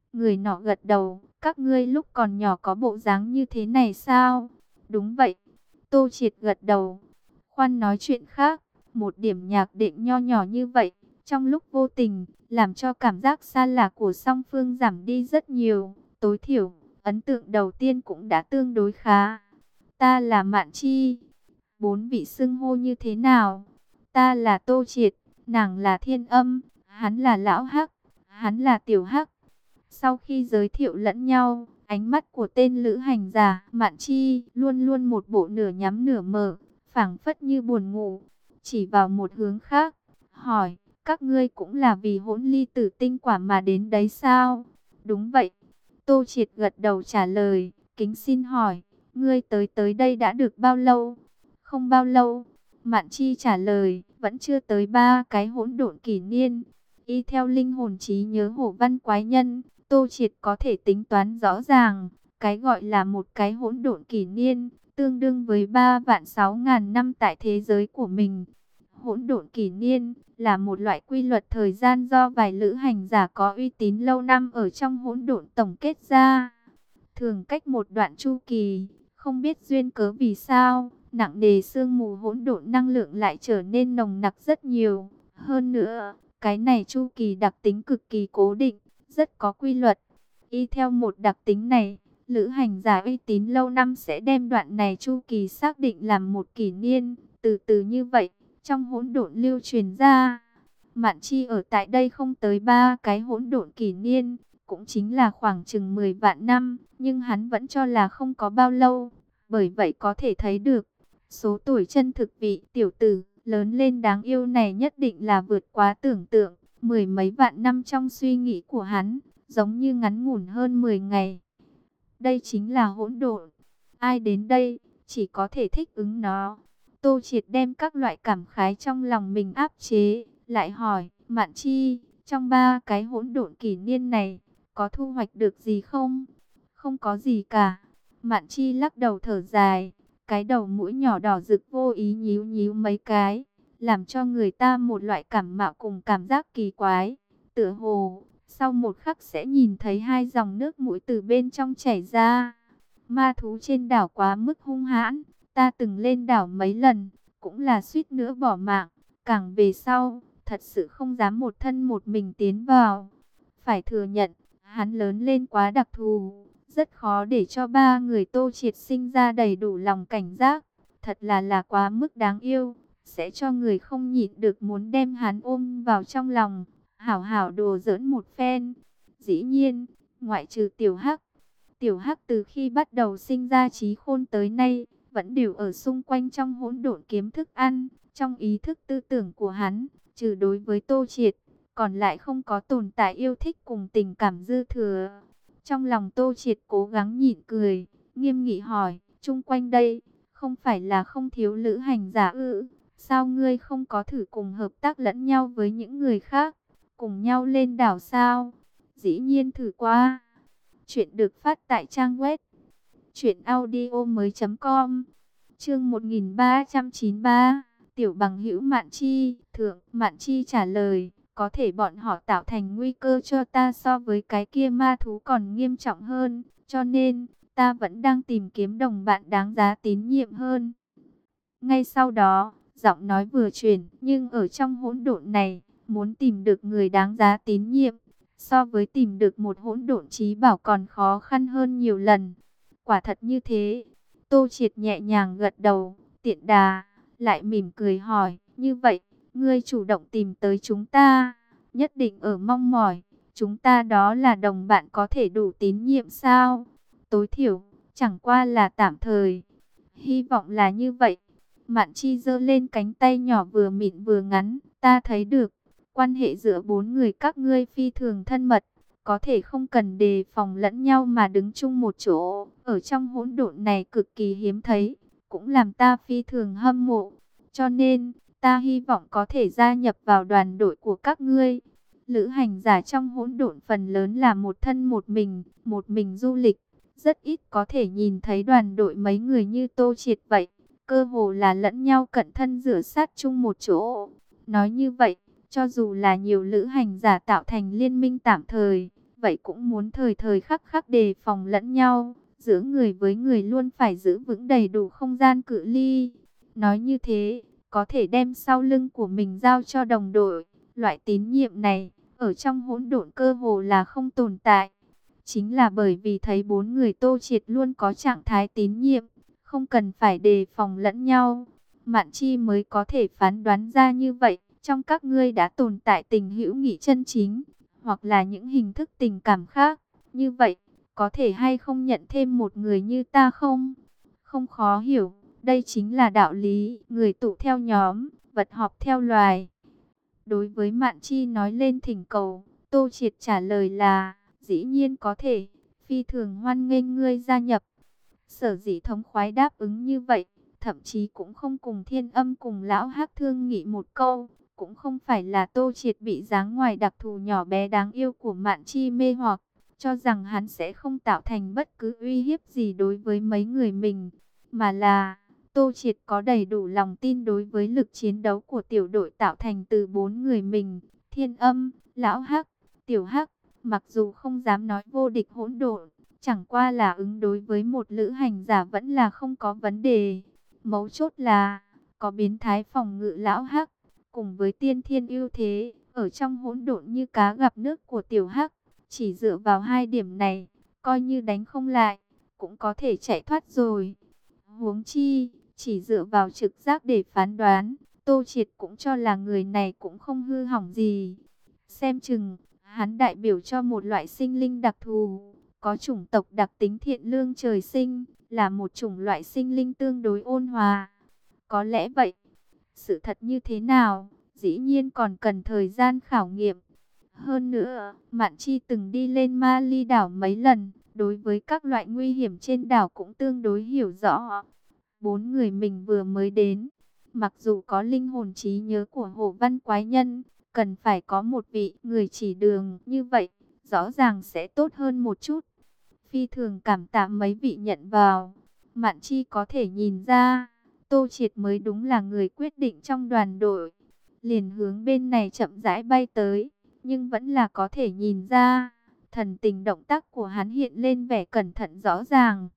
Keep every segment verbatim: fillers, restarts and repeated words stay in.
Người nọ gật đầu, các ngươi lúc còn nhỏ có bộ dáng như thế này sao? Đúng vậy. Tô Triệt gật đầu. Khoan nói chuyện khác, một điểm nhạc đệm nho nhỏ như vậy, trong lúc vô tình, làm cho cảm giác xa lạ của song phương giảm đi rất nhiều. Tối thiểu, ấn tượng đầu tiên cũng đã tương đối khá. Ta là Mạn Chi. Bốn vị xưng hô như thế nào? Ta là Tô Triệt, nàng là Thiên Âm, hắn là Lão Hắc, hắn là Tiểu Hắc. Sau khi giới thiệu lẫn nhau, ánh mắt của tên lữ hành giả Mạn Chi luôn luôn một bộ nửa nhắm nửa mở, phảng phất như buồn ngủ, chỉ vào một hướng khác, hỏi, các ngươi cũng là vì hỗn ly tử tinh quả mà đến đấy sao? Đúng vậy. Tô Triệt gật đầu trả lời, kính xin hỏi, ngươi tới tới đây đã được bao lâu? Không bao lâu. Mạn Chi trả lời, vẫn chưa tới ba cái hỗn độn kỷ niên. Y theo linh hồn trí nhớ Hổ Văn Quái Nhân, Tô Triệt có thể tính toán rõ ràng, cái gọi là một cái hỗn độn kỷ niên, tương đương với ba vạn sáu ngàn năm tại thế giới của mình. Hỗn độn kỷ niên là một loại quy luật thời gian do vài lữ hành giả có uy tín lâu năm ở trong hỗn độn tổng kết ra. Thường cách một đoạn chu kỳ, không biết duyên cớ vì sao, nặng nề sương mù hỗn độn năng lượng lại trở nên nồng nặc rất nhiều. Hơn nữa, cái này chu kỳ đặc tính cực kỳ cố định, rất có quy luật. Y theo một đặc tính này, lữ hành giả uy tín lâu năm sẽ đem đoạn này chu kỳ xác định làm một kỷ niên, từ từ như vậy, trong hỗn độn lưu truyền ra. Mạn Chi ở tại đây không tới ba cái hỗn độn kỷ niên, cũng chính là khoảng chừng mười vạn năm, nhưng hắn vẫn cho là không có bao lâu. Bởi vậy có thể thấy được, số tuổi chân thực vị tiểu tử lớn lên đáng yêu này nhất định là vượt quá tưởng tượng. Mười mấy vạn năm trong suy nghĩ của hắn, giống như ngắn ngủn hơn mười ngày. Đây chính là hỗn độn. Ai đến đây, chỉ có thể thích ứng nó. Tô Triệt đem các loại cảm khái trong lòng mình áp chế, lại hỏi, Mạn Chi, trong ba cái hỗn độn kỷ niên này, có thu hoạch được gì không? Không có gì cả. Mạn Chi lắc đầu thở dài, cái đầu mũi nhỏ đỏ rực vô ý nhíu nhíu mấy cái, làm cho người ta một loại cảm mạo cùng cảm giác kỳ quái. Tựa hồ, sau một khắc sẽ nhìn thấy hai dòng nước mũi từ bên trong chảy ra. Ma thú trên đảo quá mức hung hãn, ta từng lên đảo mấy lần, cũng là suýt nữa bỏ mạng. Càng về sau, thật sự không dám một thân một mình tiến vào. Phải thừa nhận, hắn lớn lên quá đặc thù, rất khó để cho ba người Tô Triệt sinh ra đầy đủ lòng cảnh giác. Thật là là quá mức đáng yêu, sẽ cho người không nhịn được muốn đem hắn ôm vào trong lòng, hảo hảo đùa giỡn một phen. Dĩ nhiên, ngoại trừ Tiểu Hắc, Tiểu Hắc từ khi bắt đầu sinh ra trí khôn tới nay, vẫn đều ở xung quanh trong hỗn độn kiếm thức ăn. Trong ý thức tư tưởng của hắn, trừ đối với Tô Triệt, còn lại không có tồn tại yêu thích cùng tình cảm dư thừa. Trong lòng Tô Triệt cố gắng nhịn cười, nghiêm nghị hỏi, chung quanh đây, không phải là không thiếu lữ hành giả ư? Sao ngươi không có thử cùng hợp tác lẫn nhau với những người khác, cùng nhau lên đảo sao? Dĩ nhiên thử qua. Chuyện được phát tại trang web truyện audio mới chấm com. Chương một nghìn ba trăm chín mươi ba. Tiểu bằng hữu Mạn Chi. Thượng, Mạn Chi trả lời, có thể bọn họ tạo thành nguy cơ cho ta so với cái kia ma thú còn nghiêm trọng hơn, cho nên ta vẫn đang tìm kiếm đồng bạn đáng giá tín nhiệm hơn. Ngay sau đó, giọng nói vừa chuyển, nhưng ở trong hỗn độn này, muốn tìm được người đáng giá tín nhiệm, so với tìm được một hỗn độn trí bảo còn khó khăn hơn nhiều lần. Quả thật như thế. Tô Triệt nhẹ nhàng gật đầu, tiện đà, lại mỉm cười hỏi, như vậy, ngươi chủ động tìm tới chúng ta, nhất định ở mong mỏi, chúng ta đó là đồng bạn có thể đủ tín nhiệm sao? Tối thiểu, chẳng qua là tạm thời. Hy vọng là như vậy. Mạn Chi giơ lên cánh tay nhỏ vừa mịn vừa ngắn, ta thấy được, quan hệ giữa bốn người các ngươi phi thường thân mật, có thể không cần đề phòng lẫn nhau mà đứng chung một chỗ, ở trong hỗn độn này cực kỳ hiếm thấy, cũng làm ta phi thường hâm mộ. Cho nên, ta hy vọng có thể gia nhập vào đoàn đội của các ngươi. Lữ hành giả trong hỗn độn phần lớn là một thân một mình, một mình du lịch, rất ít có thể nhìn thấy đoàn đội mấy người như Tô Triệt vậy, cơ hồ là lẫn nhau cận thân rửa sát chung một chỗ. Nói như vậy, cho dù là nhiều lữ hành giả tạo thành liên minh tạm thời, vậy cũng muốn thời thời khắc khắc đề phòng lẫn nhau. Giữa người với người luôn phải giữ vững đầy đủ không gian cự ly. Nói như thế, có thể đem sau lưng của mình giao cho đồng đội. Loại tín nhiệm này, ở trong hỗn độn cơ hồ là không tồn tại. Chính là bởi vì thấy bốn người Tô Triệt luôn có trạng thái tín nhiệm, không cần phải đề phòng lẫn nhau. Mạn Chi mới có thể phán đoán ra như vậy, trong các ngươi đã tồn tại tình hữu nghị chân chính, hoặc là những hình thức tình cảm khác. Như vậy, có thể hay không nhận thêm một người như ta không? Không khó hiểu, đây chính là đạo lý, người tụ theo nhóm, vật họp theo loài. Đối với Mạn Chi nói lên thỉnh cầu, Tô Triệt trả lời là, dĩ nhiên có thể, phi thường hoan nghênh ngươi gia nhập. Sở dĩ thống khoái đáp ứng như vậy, thậm chí cũng không cùng Thiên Âm cùng lão Hắc thương nghị một câu, cũng không phải là Tô Triệt bị dáng ngoài đặc thù nhỏ bé đáng yêu của Mạn Chi mê hoặc, cho rằng hắn sẽ không tạo thành bất cứ uy hiếp gì đối với mấy người mình, mà là Tô Triệt có đầy đủ lòng tin đối với lực chiến đấu của tiểu đội tạo thành từ bốn người mình, Thiên Âm, lão Hắc, tiểu Hắc, mặc dù không dám nói vô địch hỗn độn, chẳng qua là ứng đối với một lữ hành giả vẫn là không có vấn đề. Mấu chốt là có biến thái phòng ngự lão Hắc, cùng với tiên thiên ưu thế, ở trong hỗn độn như cá gặp nước của tiểu Hắc. Chỉ dựa vào hai điểm này, coi như đánh không lại, cũng có thể chạy thoát rồi. Huống chi, chỉ dựa vào trực giác để phán đoán, Tô Triệt cũng cho là người này cũng không hư hỏng gì. Xem chừng, hắn đại biểu cho một loại sinh linh đặc thù, có chủng tộc đặc tính thiện lương trời sinh, là một chủng loại sinh linh tương đối ôn hòa. Có lẽ vậy, sự thật như thế nào, dĩ nhiên còn cần thời gian khảo nghiệm. Hơn nữa, Mạn Chi từng đi lên Ma Ly đảo mấy lần, đối với các loại nguy hiểm trên đảo cũng tương đối hiểu rõ. Bốn người mình vừa mới đến, mặc dù có linh hồn trí nhớ của Hồ Văn Quái Nhân, cần phải có một vị người chỉ đường như vậy, rõ ràng sẽ tốt hơn một chút. Phi thường cảm tạ mấy vị nhận vào, Mạn Chi có thể nhìn ra, Tô Triệt mới đúng là người quyết định trong đoàn đội. Liền hướng bên này chậm rãi bay tới, nhưng vẫn là có thể nhìn ra, thần tình động tác của hắn hiện lên vẻ cẩn thận rõ ràng.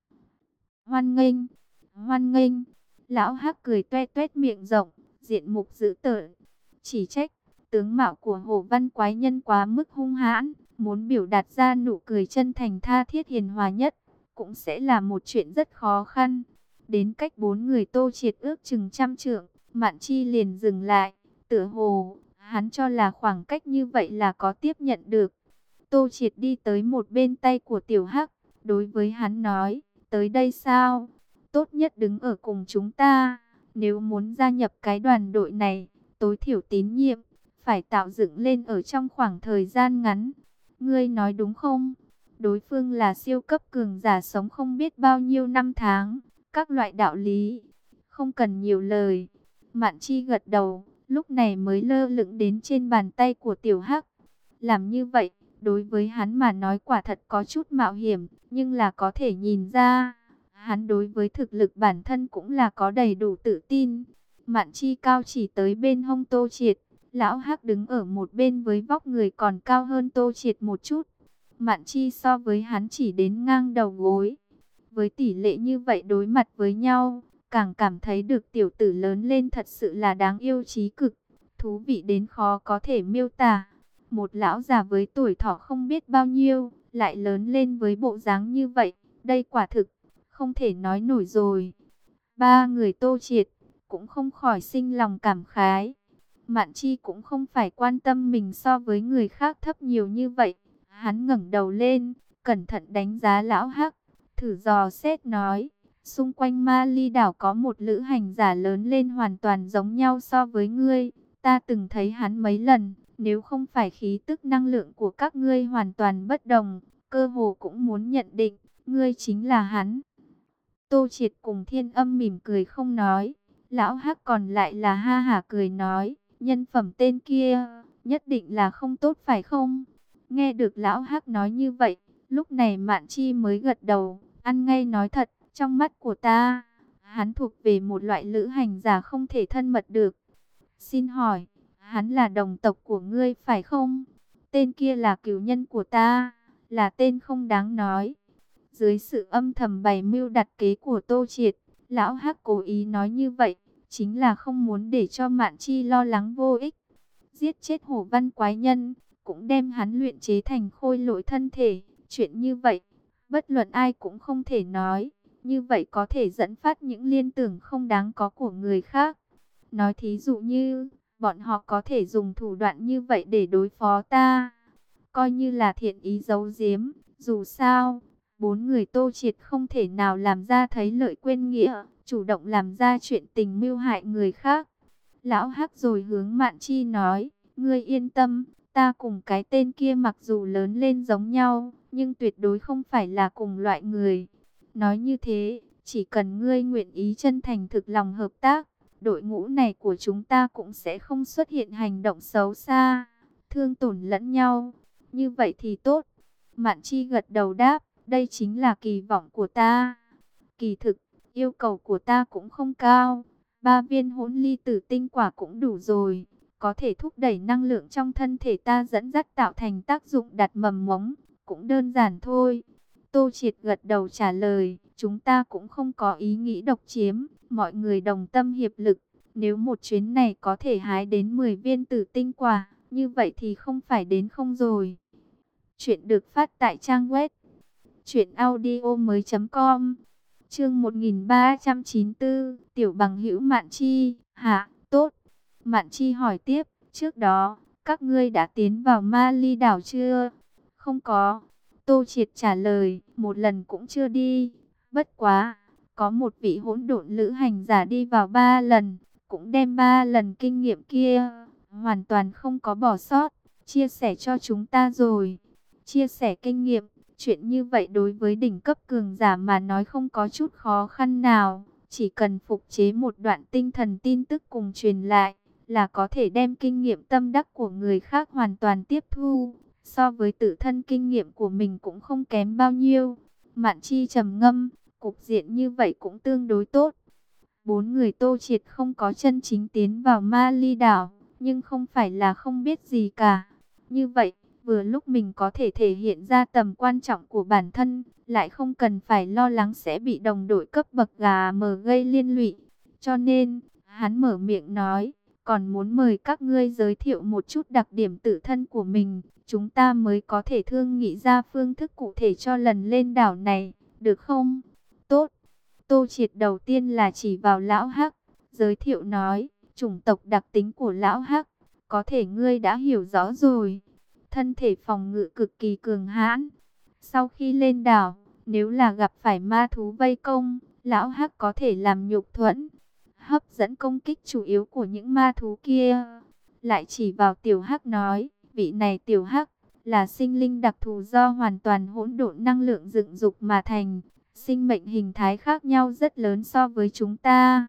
Hoan nghênh, hoan nghênh, lão Hắc cười toe toét miệng rộng, diện mục dữ tợn, chỉ trách, tướng mạo của Hồ Văn Quái Nhân quá mức hung hãn, muốn biểu đạt ra nụ cười chân thành tha thiết hiền hòa nhất, cũng sẽ là một chuyện rất khó khăn. Đến cách bốn người Tô Triệt ước chừng trăm trượng, Mạn Chi liền dừng lại, tựa hồ hắn cho là khoảng cách như vậy là có tiếp nhận được. Tô Triệt đi tới một bên tay của tiểu Hắc, đối với hắn nói, tới đây sao? Tốt nhất đứng ở cùng chúng ta. Nếu muốn gia nhập cái đoàn đội này, tối thiểu tín nhiệm, phải tạo dựng lên ở trong khoảng thời gian ngắn. Ngươi nói đúng không? Đối phương là siêu cấp cường giả sống không biết bao nhiêu năm tháng, các loại đạo lý. Không cần nhiều lời. Mạn Chi gật đầu, lúc này mới lơ lửng đến trên bàn tay của tiểu Hắc. Làm như vậy, đối với hắn mà nói quả thật có chút mạo hiểm, nhưng là có thể nhìn ra, hắn đối với thực lực bản thân cũng là có đầy đủ tự tin. Mạn Chi cao chỉ tới bên hông Tô Triệt, lão Hắc đứng ở một bên với vóc người còn cao hơn Tô Triệt một chút. Mạn Chi so với hắn chỉ đến ngang đầu gối. Với tỷ lệ như vậy đối mặt với nhau, càng cảm thấy được tiểu tử lớn lên thật sự là đáng yêu trí cực, thú vị đến khó có thể miêu tả. Một lão già với tuổi thọ không biết bao nhiêu, lại lớn lên với bộ dáng như vậy, đây quả thực không thể nói nổi rồi. Ba người Tô Triệt cũng không khỏi sinh lòng cảm khái. Mạn Chi cũng không phải quan tâm mình so với người khác thấp nhiều như vậy. Hắn ngẩng đầu lên, cẩn thận đánh giá lão Hắc, thử dò xét nói, xung quanh Ma Ly đảo có một lữ hành giả lớn lên hoàn toàn giống nhau so với ngươi. Ta từng thấy hắn mấy lần, nếu không phải khí tức năng lượng của các ngươi hoàn toàn bất đồng, cơ hồ cũng muốn nhận định, ngươi chính là hắn. Tô Triệt cùng Thiên Âm mỉm cười không nói, lão Hắc còn lại là ha hả cười nói, nhân phẩm tên kia, nhất định là không tốt phải không? Nghe được lão Hắc nói như vậy, lúc này Mạn Chi mới gật đầu, ăn ngay nói thật, trong mắt của ta, hắn thuộc về một loại lữ hành giả không thể thân mật được. Xin hỏi, hắn là đồng tộc của ngươi phải không? Tên kia là cửu nhân của ta, là tên không đáng nói. Dưới sự âm thầm bày mưu đặt kế của Tô Triệt, Lão Hắc cố ý nói như vậy, chính là không muốn để cho Mạn Chi lo lắng vô ích. Giết chết Hổ Văn quái nhân, cũng đem hắn luyện chế thành khôi lỗi thân thể. Chuyện như vậy, bất luận ai cũng không thể nói. Như vậy có thể dẫn phát những liên tưởng không đáng có của người khác. Nói thí dụ như, bọn họ có thể dùng thủ đoạn như vậy để đối phó ta. Coi như là thiện ý giấu giếm, dù sao, bốn người Tô Triệt không thể nào làm ra thấy lợi quên nghĩa, chủ động làm ra chuyện tình mưu hại người khác. Lão Hắc rồi hướng Mạn Chi nói, ngươi yên tâm, ta cùng cái tên kia mặc dù lớn lên giống nhau, nhưng tuyệt đối không phải là cùng loại người. Nói như thế, chỉ cần ngươi nguyện ý chân thành thực lòng hợp tác, đội ngũ này của chúng ta cũng sẽ không xuất hiện hành động xấu xa, thương tổn lẫn nhau. Như vậy thì tốt. Mạn Chi gật đầu đáp, đây chính là kỳ vọng của ta. Kỳ thực, yêu cầu của ta cũng không cao. Ba viên hỗn ly tử tinh quả cũng đủ rồi. Có thể thúc đẩy năng lượng trong thân thể ta dẫn dắt tạo thành tác dụng đặt mầm mống. Cũng đơn giản thôi. Tô Triệt gật đầu trả lời, chúng ta cũng không có ý nghĩ độc chiếm. Mọi người đồng tâm hiệp lực. Nếu một chuyến này có thể hái đến mười viên tử tinh quả, như vậy thì không phải đến không rồi. Chuyện được phát tại trang web truyện audio mới chấm com. Chương một nghìn ba trăm chín mươi tư, Tiểu Bằng Hữu Mạn Chi. Hả, tốt. Mạn Chi hỏi tiếp, trước đó, các ngươi đã tiến vào Ma Ly đảo chưa? Không có. Tô Triệt trả lời, một lần cũng chưa đi. Bất quá, có một vị hỗn độn lữ hành giả đi vào ba lần, cũng đem ba lần kinh nghiệm kia, hoàn toàn không có bỏ sót, chia sẻ cho chúng ta rồi. Chia sẻ kinh nghiệm, chuyện như vậy đối với đỉnh cấp cường giả mà nói không có chút khó khăn nào. Chỉ cần phục chế một đoạn tinh thần tin tức cùng truyền lại, là có thể đem kinh nghiệm tâm đắc của người khác hoàn toàn tiếp thu. So với tự thân kinh nghiệm của mình cũng không kém bao nhiêu. Mạn Chi trầm ngâm, cục diện như vậy cũng tương đối tốt. Bốn người Tô Triệt không có chân chính tiến vào Ma Ly đảo, nhưng không phải là không biết gì cả. Như vậy, vừa lúc mình có thể thể hiện ra tầm quan trọng của bản thân, lại không cần phải lo lắng sẽ bị đồng đội cấp bậc gà mờ gây liên lụy. Cho nên, hắn mở miệng nói, còn muốn mời các ngươi giới thiệu một chút đặc điểm tự thân của mình, chúng ta mới có thể thương nghị ra phương thức cụ thể cho lần lên đảo này, được không? Tốt. Tô Triệt đầu tiên là chỉ vào Lão Hắc, giới thiệu nói, chủng tộc đặc tính của Lão Hắc, có thể ngươi đã hiểu rõ rồi. Thân thể phòng ngự cực kỳ cường hãn. Sau khi lên đảo, nếu là gặp phải ma thú vây công, Lão Hắc có thể làm nhục thuẫn, hấp dẫn công kích chủ yếu của những ma thú kia. Lại chỉ vào Tiểu Hắc nói, vị này Tiểu Hắc là sinh linh đặc thù do hoàn toàn hỗn độn năng lượng dựng dục mà thành. Sinh mệnh hình thái khác nhau rất lớn so với chúng ta.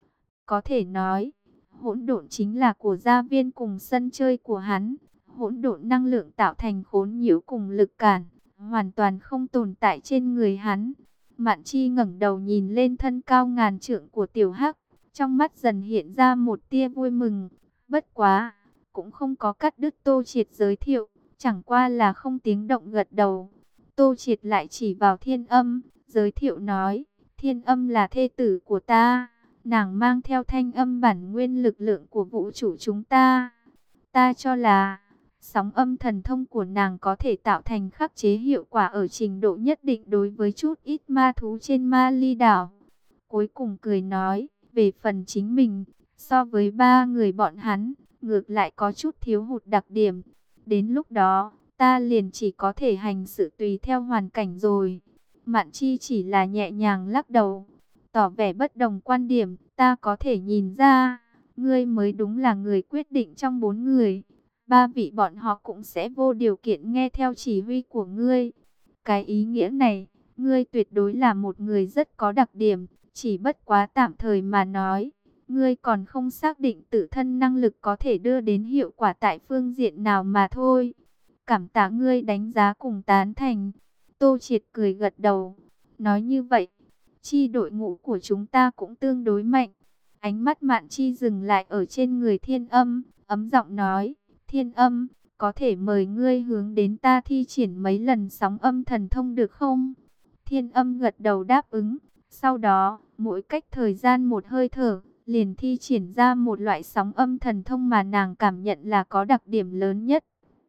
Có thể nói, hỗn độn chính là của gia viên cùng sân chơi của hắn. Hỗn độn năng lượng tạo thành khốn nhiễu cùng lực cản, hoàn toàn không tồn tại trên người hắn. Mạn Chi ngẩng đầu nhìn lên thân cao ngàn trượng của Tiểu Hắc, trong mắt dần hiện ra một tia vui mừng. Bất quá, cũng không có cắt đứt Tô Triệt giới thiệu, chẳng qua là không tiếng động gật đầu. Tô Triệt lại chỉ vào Thiên Âm, giới thiệu nói, Thiên Âm là thê tử của ta, nàng mang theo thanh âm bản nguyên lực lượng của vũ trụ chúng ta. Ta cho là sóng âm thần thông của nàng có thể tạo thành khắc chế hiệu quả ở trình độ nhất định đối với chút ít ma thú trên Ma Ly đảo. Cuối cùng cười nói, về phần chính mình, so với ba người bọn hắn, ngược lại có chút thiếu hụt đặc điểm. Đến lúc đó, ta liền chỉ có thể hành sự tùy theo hoàn cảnh rồi. Mạn Chi chỉ là nhẹ nhàng lắc đầu, tỏ vẻ bất đồng quan điểm. Ta có thể nhìn ra, ngươi mới đúng là người quyết định trong bốn người. Ba vị bọn họ cũng sẽ vô điều kiện nghe theo chỉ huy của ngươi. Cái ý nghĩa này, ngươi tuyệt đối là một người rất có đặc điểm, chỉ bất quá tạm thời mà nói. Ngươi còn không xác định tự thân năng lực có thể đưa đến hiệu quả tại phương diện nào mà thôi. Cảm tạ ngươi đánh giá cùng tán thành. Tô Triệt cười gật đầu, nói như vậy, chi đội ngũ của chúng ta cũng tương đối mạnh. Ánh mắt Mạn Chi dừng lại ở trên người Thiên Âm, ấm giọng nói, Thiên Âm, có thể mời ngươi hướng đến ta thi triển mấy lần sóng âm thần thông được không? Thiên Âm gật đầu đáp ứng. Sau đó, mỗi cách thời gian một hơi thở, liền thi triển ra một loại sóng âm thần thông mà nàng cảm nhận là có đặc điểm lớn nhất.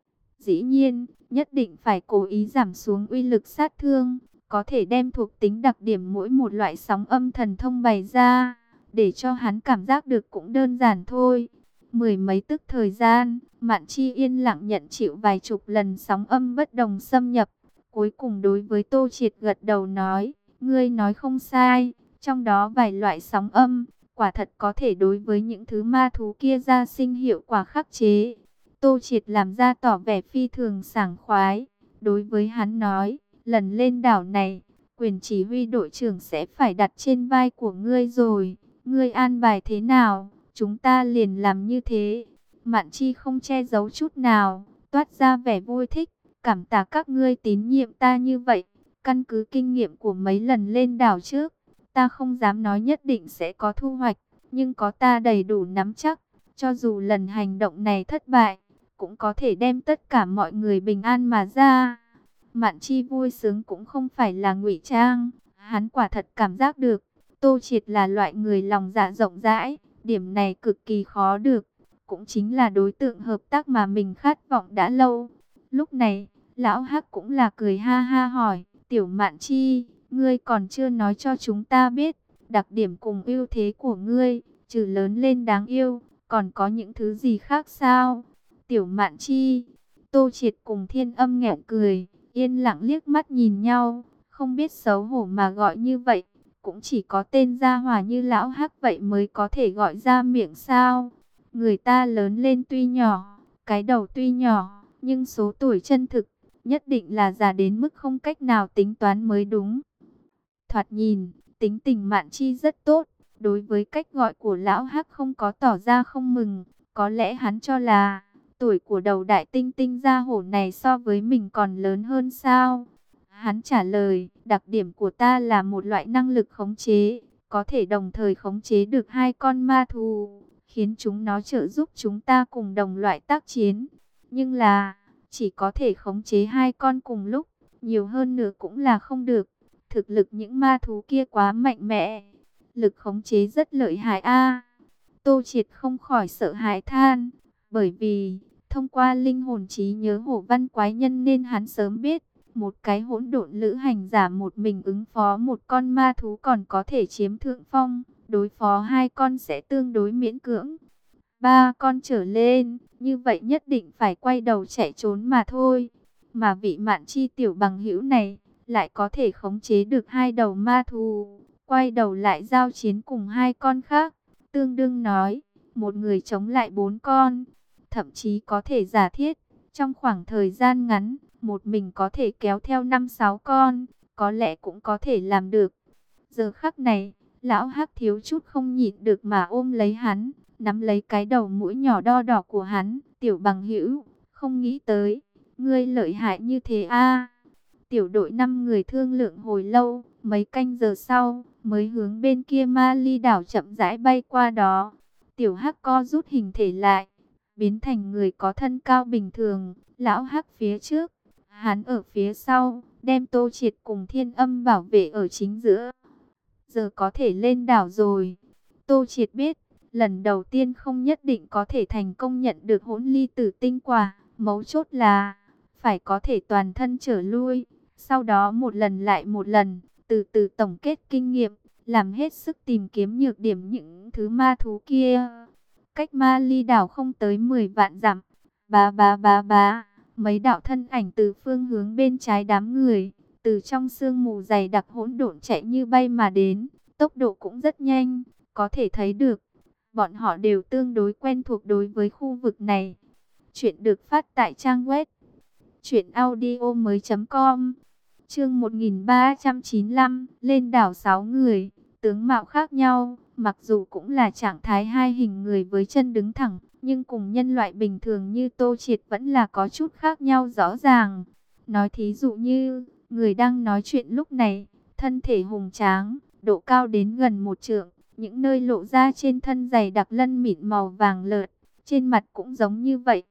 Dĩ nhiên, nhất định phải cố ý giảm xuống uy lực sát thương, có thể đem thuộc tính đặc điểm mỗi một loại sóng âm thần thông bày ra, để cho hắn cảm giác được cũng đơn giản thôi. Mười mấy tức thời gian, Mạn Chi yên lặng nhận chịu vài chục lần sóng âm bất đồng xâm nhập. Cuối cùng đối với Tô Triệt gật đầu nói, ngươi nói không sai, trong đó vài loại sóng âm, quả thật có thể đối với những thứ ma thú kia ra sinh hiệu quả khắc chế. Tô Triệt làm ra tỏ vẻ phi thường sảng khoái, đối với hắn nói, lần lên đảo này, quyền chỉ huy đội trưởng sẽ phải đặt trên vai của ngươi rồi, ngươi an bài thế nào, chúng ta liền làm như thế. Mạn Chi không che giấu chút nào, toát ra vẻ vui thích, cảm tạ các ngươi tín nhiệm ta như vậy, căn cứ kinh nghiệm của mấy lần lên đảo trước, ta không dám nói nhất định sẽ có thu hoạch, nhưng có ta đầy đủ nắm chắc, cho dù lần hành động này thất bại, cũng có thể đem tất cả mọi người bình an mà ra. Mạn Chi vui sướng cũng không phải là ngụy trang, hắn quả thật cảm giác được, Tô Triệt là loại người lòng dạ rộng rãi, điểm này cực kỳ khó được, cũng chính là đối tượng hợp tác mà mình khát vọng đã lâu. Lúc này, Lão Hắc cũng là cười ha ha hỏi, Tiểu Mạn Chi, ngươi còn chưa nói cho chúng ta biết, đặc điểm cùng ưu thế của ngươi, trừ lớn lên đáng yêu, còn có những thứ gì khác sao? Tiểu Mạn Chi, Tô Triệt cùng Thiên Âm nghẹn cười, yên lặng liếc mắt nhìn nhau, không biết xấu hổ mà gọi như vậy, cũng chỉ có tên gia hỏa như Lão Hắc vậy mới có thể gọi ra miệng sao? Người ta lớn lên tuy nhỏ, cái đầu tuy nhỏ, nhưng số tuổi chân thực, nhất định là già đến mức không cách nào tính toán mới đúng. Thoạt nhìn, tính tình Mạn Chi rất tốt, đối với cách gọi của Lão Hắc không có tỏ ra không mừng, có lẽ hắn cho là tuổi của đầu đại tinh tinh gia hổ này so với mình còn lớn hơn sao? Hắn trả lời, đặc điểm của ta là một loại năng lực khống chế, có thể đồng thời khống chế được hai con ma thú, khiến chúng nó trợ giúp chúng ta cùng đồng loại tác chiến. Nhưng là, chỉ có thể khống chế hai con cùng lúc, nhiều hơn nữa cũng là không được. Thực lực những ma thú kia quá mạnh mẽ, lực khống chế rất lợi hại a. Tô Triệt không khỏi sợ hãi than, bởi vì thông qua linh hồn trí nhớ hổ văn quái nhân nên hắn sớm biết, một cái hỗn độn lữ hành giả một mình ứng phó một con ma thú còn có thể chiếm thượng phong, đối phó hai con sẽ tương đối miễn cưỡng. Ba con trở lên, như vậy nhất định phải quay đầu chạy trốn mà thôi. Mà vị Mạn Chi tiểu bằng hữu này, lại có thể khống chế được hai đầu ma thú, quay đầu lại giao chiến cùng hai con khác. Tương đương nói, một người chống lại bốn con, thậm chí có thể giả thiết, trong khoảng thời gian ngắn, một mình có thể kéo theo năm sáu con, có lẽ cũng có thể làm được. Giờ khắc này, Lão Hắc thiếu chút không nhịn được mà ôm lấy hắn, nắm lấy cái đầu mũi nhỏ đo đỏ của hắn, tiểu bằng hữu, không nghĩ tới, ngươi lợi hại như thế a. Tiểu đội năm người thương lượng hồi lâu, mấy canh giờ sau, mới hướng bên kia Ma Ly đảo chậm rãi bay qua đó. Tiểu Hắc co rút hình thể lại, biến thành người có thân cao bình thường, Lão Hắc phía trước, hắn ở phía sau, đem Tô Triệt cùng Thiên Âm bảo vệ ở chính giữa. Giờ có thể lên đảo rồi. Tô Triệt biết, lần đầu tiên không nhất định có thể thành công nhận được hỗn ly tử tinh quả, mấu chốt là phải có thể toàn thân trở lui. Sau đó một lần lại một lần, từ từ tổng kết kinh nghiệm, làm hết sức tìm kiếm nhược điểm những thứ ma thú kia. Cách Ma Ly đảo không tới mười vạn dặm, bá bá bá bá, mấy đạo thân ảnh từ phương hướng bên trái đám người, từ trong sương mù dày đặc hỗn độn chạy như bay mà đến, tốc độ cũng rất nhanh, có thể thấy được, bọn họ đều tương đối quen thuộc đối với khu vực này. Chuyện được phát tại trang web truyện audio mới chấm com. Chương một nghìn ba trăm chín mươi lăm, lên đảo sáu người, tướng mạo khác nhau, mặc dù cũng là trạng thái hai hình người với chân đứng thẳng, nhưng cùng nhân loại bình thường như Tô Triệt vẫn là có chút khác nhau rõ ràng. Nói thí dụ như, người đang nói chuyện lúc này, thân thể hùng tráng, độ cao đến gần một trượng, những nơi lộ ra trên thân dày đặc lân mịn màu vàng lợt, trên mặt cũng giống như vậy.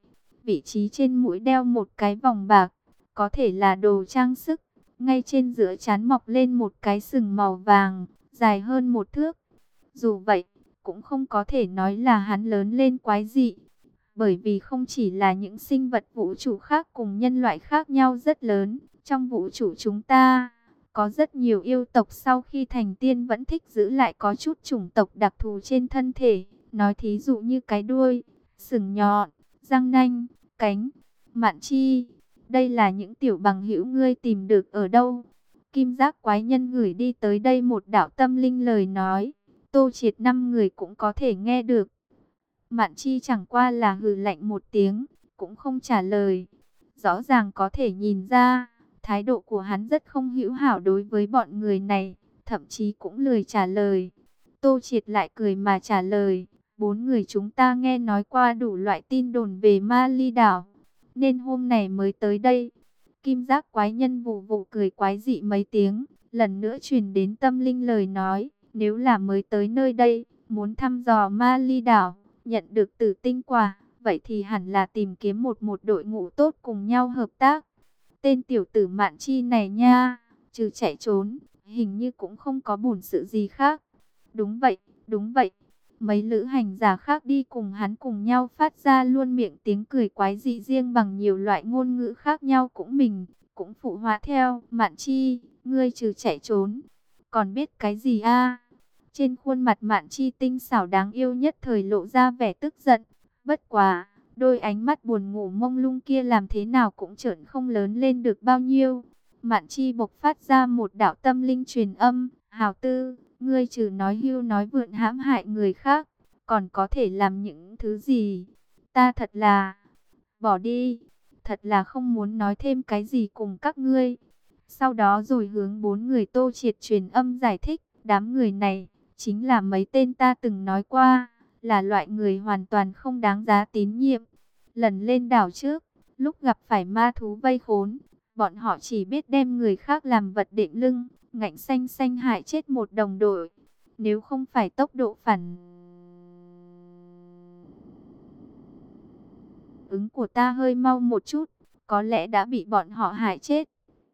vị trí trên mũi đeo một cái vòng bạc, có thể là đồ trang sức. Ngay trên giữa trán mọc lên một cái sừng màu vàng, dài hơn một thước. Dù vậy, cũng không có thể nói là hắn lớn lên quái dị. Bởi vì không chỉ là những sinh vật vũ trụ khác cùng nhân loại khác nhau rất lớn. Trong vũ trụ chúng ta, có rất nhiều yêu tộc sau khi thành tiên vẫn thích giữ lại có chút chủng tộc đặc thù trên thân thể. Nói thí dụ như cái đuôi, sừng nhọn, răng nanh, cánh, mạn chi. Đây là những tiểu bằng hữu ngươi tìm được ở đâu? Kim giác quái nhân gửi đi tới đây một đạo tâm linh lời nói. Tô Triệt năm người cũng có thể nghe được. Mạn chi chẳng qua là hừ lạnh một tiếng, cũng không trả lời. Rõ ràng có thể nhìn ra, thái độ của hắn rất không hữu hảo đối với bọn người này, thậm chí cũng lười trả lời. Tô Triệt lại cười mà trả lời, bốn người chúng ta nghe nói qua đủ loại tin đồn về Ma Ly đảo, nên hôm nay mới tới đây. Kim giác quái nhân vụ vụ cười quái dị mấy tiếng, lần nữa truyền đến tâm linh lời nói, nếu là mới tới nơi đây, muốn thăm dò Ma Ly đảo, nhận được tử tinh quả, vậy thì hẳn là tìm kiếm một một đội ngũ tốt cùng nhau hợp tác. Tên tiểu tử Mạn Chi này nha, trừ chạy trốn, hình như cũng không có bổn sự gì khác. Đúng vậy, đúng vậy. Mấy lữ hành giả khác đi cùng hắn cùng nhau phát ra luôn miệng tiếng cười quái dị riêng bằng nhiều loại ngôn ngữ khác nhau cũng mình, cũng phụ họa theo. Mạn Chi, ngươi trừ chạy trốn, còn biết cái gì a? Trên khuôn mặt Mạn Chi tinh xảo đáng yêu nhất thời lộ ra vẻ tức giận. Bất quá, đôi ánh mắt buồn ngủ mông lung kia làm thế nào cũng trợn không lớn lên được bao nhiêu. Mạn Chi bộc phát ra một đạo tâm linh truyền âm. Hào Tư, ngươi trừ nói hưu nói vượn hãm hại người khác, còn có thể làm những thứ gì? Ta thật là... Bỏ đi, thật là không muốn nói thêm cái gì cùng các ngươi. Sau đó rồi hướng bốn người Tô Triệt truyền âm giải thích, đám người này chính là mấy tên ta từng nói qua, là loại người hoàn toàn không đáng giá tín nhiệm. Lần lên đảo trước, lúc gặp phải ma thú vây khốn, bọn họ chỉ biết đem người khác làm vật đệm lưng, ngạnh xanh xanh hại chết một đồng đội. Nếu không phải tốc độ phản ứng của ta hơi mau một chút, có lẽ đã bị bọn họ hại chết.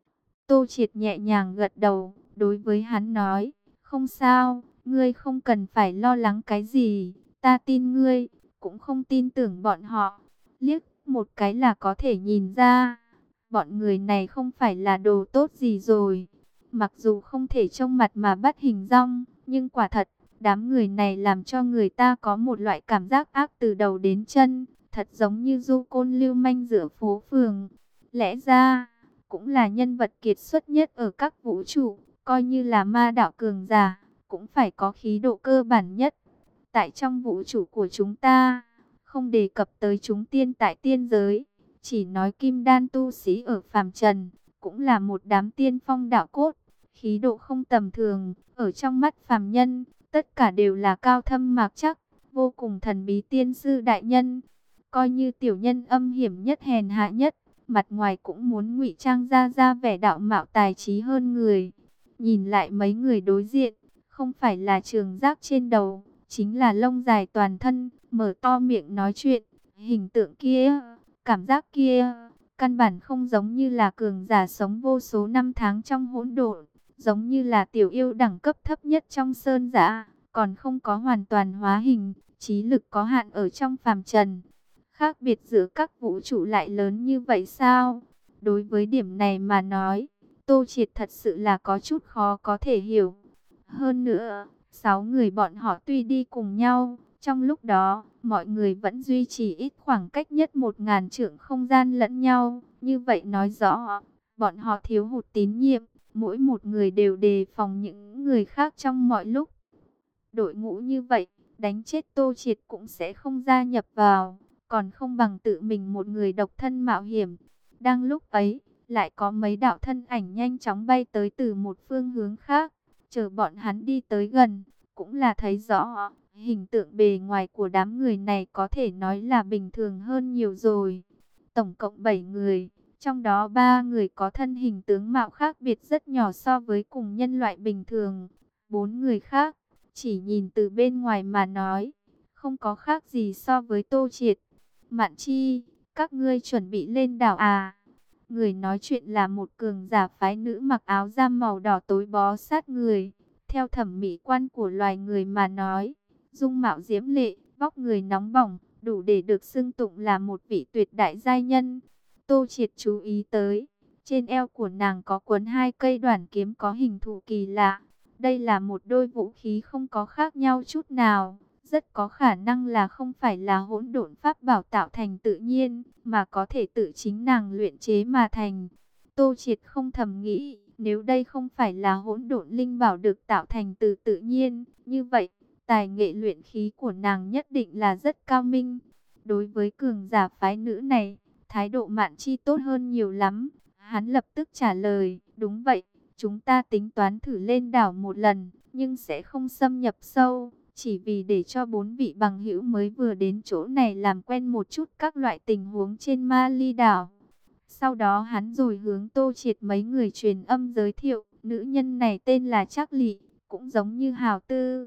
Tô Triệt nhẹ nhàng gật đầu, đối với hắn nói, không sao, ngươi không cần phải lo lắng cái gì, ta tin ngươi, cũng không tin tưởng bọn họ. Liếc một cái là có thể nhìn ra, bọn người này không phải là đồ tốt gì rồi. Mặc dù không thể trông mặt mà bắt hình dong, nhưng quả thật, đám người này làm cho người ta có một loại cảm giác ác từ đầu đến chân, thật giống như du côn lưu manh giữa phố phường. Lẽ ra, cũng là nhân vật kiệt xuất nhất ở các vũ trụ, coi như là ma đạo cường giả, cũng phải có khí độ cơ bản nhất. Tại trong vũ trụ của chúng ta, không đề cập tới chúng tiên tại tiên giới, chỉ nói kim đan tu sĩ ở phàm trần, cũng là một đám tiên phong đạo cốt, khí độ không tầm thường, ở trong mắt phàm nhân, tất cả đều là cao thâm mạc chắc, vô cùng thần bí tiên sư đại nhân. Coi như tiểu nhân âm hiểm nhất hèn hạ nhất, mặt ngoài cũng muốn ngụy trang ra ra vẻ đạo mạo tài trí hơn người. Nhìn lại mấy người đối diện, không phải là trường giác trên đầu, chính là lông dài toàn thân, mở to miệng nói chuyện. Hình tượng kia, cảm giác kia, căn bản không giống như là cường giả sống vô số năm tháng trong hỗn độn, giống như là tiểu yêu đẳng cấp thấp nhất trong sơn dã, còn không có hoàn toàn hóa hình, trí lực có hạn ở trong phàm trần. Khác biệt giữa các vũ trụ lại lớn như vậy sao? Đối với điểm này mà nói, Tô Triệt thật sự là có chút khó có thể hiểu. Hơn nữa, sáu người bọn họ tuy đi cùng nhau, trong lúc đó, mọi người vẫn duy trì ít khoảng cách nhất một ngàn trượng không gian lẫn nhau. Như vậy nói rõ, bọn họ thiếu hụt tín nhiệm, mỗi một người đều đề phòng những người khác trong mọi lúc. Đội ngũ như vậy, đánh chết Tô Triệt cũng sẽ không gia nhập vào, còn không bằng tự mình một người độc thân mạo hiểm. Đang lúc ấy, lại có mấy đạo thân ảnh nhanh chóng bay tới từ một phương hướng khác, chờ bọn hắn đi tới gần, cũng là thấy rõ, hình tượng bề ngoài của đám người này có thể nói là bình thường hơn nhiều rồi. Tổng cộng bảy người, trong đó ba người có thân hình tướng mạo khác biệt rất nhỏ so với cùng nhân loại bình thường. Bốn người khác, chỉ nhìn từ bên ngoài mà nói, không có khác gì so với Tô Triệt. Mạn Chi, các ngươi chuẩn bị lên đảo à? Người nói chuyện là một cường giả phái nữ mặc áo da màu đỏ tối bó sát người. Theo thẩm mỹ quan của loài người mà nói, dung mạo diễm lệ, vóc người nóng bỏng, đủ để được xưng tụng là một vị tuyệt đại giai nhân. Tô Triệt chú ý tới, trên eo của nàng có quấn hai cây đoản kiếm có hình thù kỳ lạ. Đây là một đôi vũ khí không có khác nhau chút nào, rất có khả năng là không phải là hỗn độn pháp bảo tạo thành tự nhiên, mà có thể tự chính nàng luyện chế mà thành. Tô Triệt không thầm nghĩ, nếu đây không phải là hỗn độn linh bảo được tạo thành từ tự nhiên, như vậy, tài nghệ luyện khí của nàng nhất định là rất cao minh. Đối với cường giả phái nữ này, thái độ Mạn Chi tốt hơn nhiều lắm. Hắn lập tức trả lời, đúng vậy, chúng ta tính toán thử lên đảo một lần, nhưng sẽ không xâm nhập sâu, chỉ vì để cho bốn vị bằng hữu mới vừa đến chỗ này làm quen một chút các loại tình huống trên Ma Ly đảo. Sau đó hắn rồi hướng Tô Triệt mấy người truyền âm giới thiệu, nữ nhân này tên là Trác Lị, cũng giống như Hào Tư,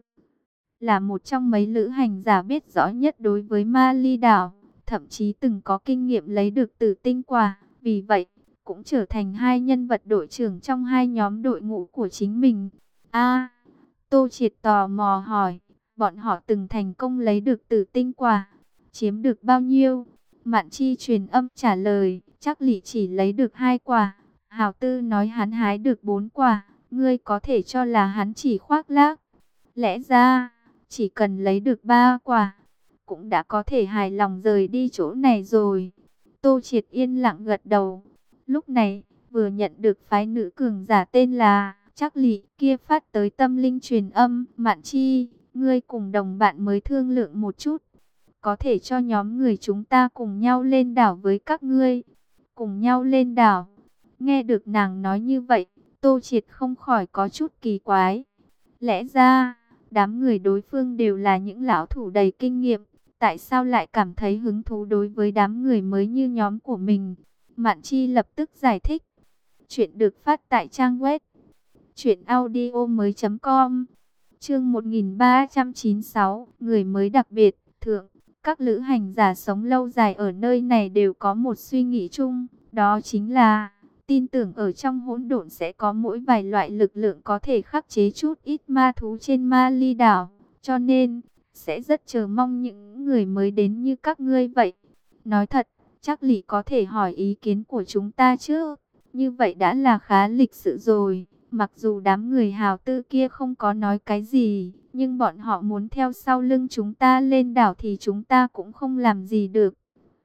là một trong mấy lữ hành giả biết rõ nhất đối với Ma Ly đảo, thậm chí từng có kinh nghiệm lấy được tử tinh quả, vì vậy cũng trở thành hai nhân vật đội trưởng trong hai nhóm đội ngũ của chính mình. A, Tô Triệt tò mò hỏi, bọn họ từng thành công lấy được tử tinh quả, chiếm được bao nhiêu? Mạn Chi truyền âm trả lời, Trác Lị chỉ lấy được hai quả, Hào Tư nói hắn hái được bốn quả, ngươi có thể cho là hắn chỉ khoác lác. Lẽ ra, chỉ cần lấy được ba quả, cũng đã có thể hài lòng rời đi chỗ này rồi. Tô Triệt yên lặng gật đầu. Lúc này, vừa nhận được phái nữ cường giả tên là Trác Lị kia phát tới tâm linh truyền âm, Mạn Chi, ngươi cùng đồng bạn mới thương lượng một chút, có thể cho nhóm người chúng ta cùng nhau lên đảo với các ngươi. Cùng nhau lên đảo. Nghe được nàng nói như vậy, Tô Triệt không khỏi có chút kỳ quái. Lẽ ra, đám người đối phương đều là những lão thủ đầy kinh nghiệm, tại sao lại cảm thấy hứng thú đối với đám người mới như nhóm của mình? Mạn Chi lập tức giải thích. Chuyện được phát tại trang web truyện audio mới chấm com. Chương một nghìn ba trăm chín mươi sáu, người mới đặc biệt, thượng. Các lữ hành giả sống lâu dài ở nơi này đều có một suy nghĩ chung, đó chính là tin tưởng ở trong hỗn độn sẽ có mỗi vài loại lực lượng có thể khắc chế chút ít ma thú trên Ma Ly đảo, cho nên sẽ rất chờ mong những người mới đến như các ngươi vậy. Nói thật, Trác Lị có thể hỏi ý kiến của chúng ta chứ? Như vậy đã là khá lịch sự rồi. Mặc dù đám người Hào Tư kia không có nói cái gì, nhưng bọn họ muốn theo sau lưng chúng ta lên đảo thì chúng ta cũng không làm gì được.